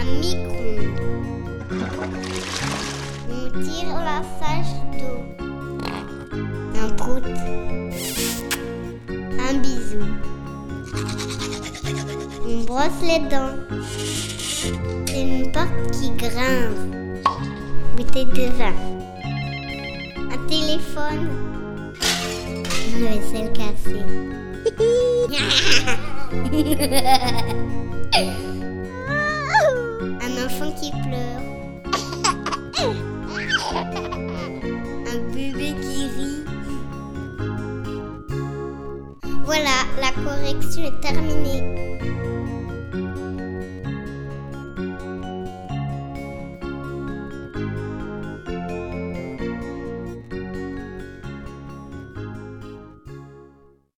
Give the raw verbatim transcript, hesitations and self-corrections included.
micro-ondes. On tire la sage d'eau. Un prout. Un bisou. On brosse les dents. Une porte qui grince. Bouteille de vin. Un téléphone. Une vaisselle cassée. Un enfant qui pleure. Un bébé qui rit. Voilà, la correction est terminée.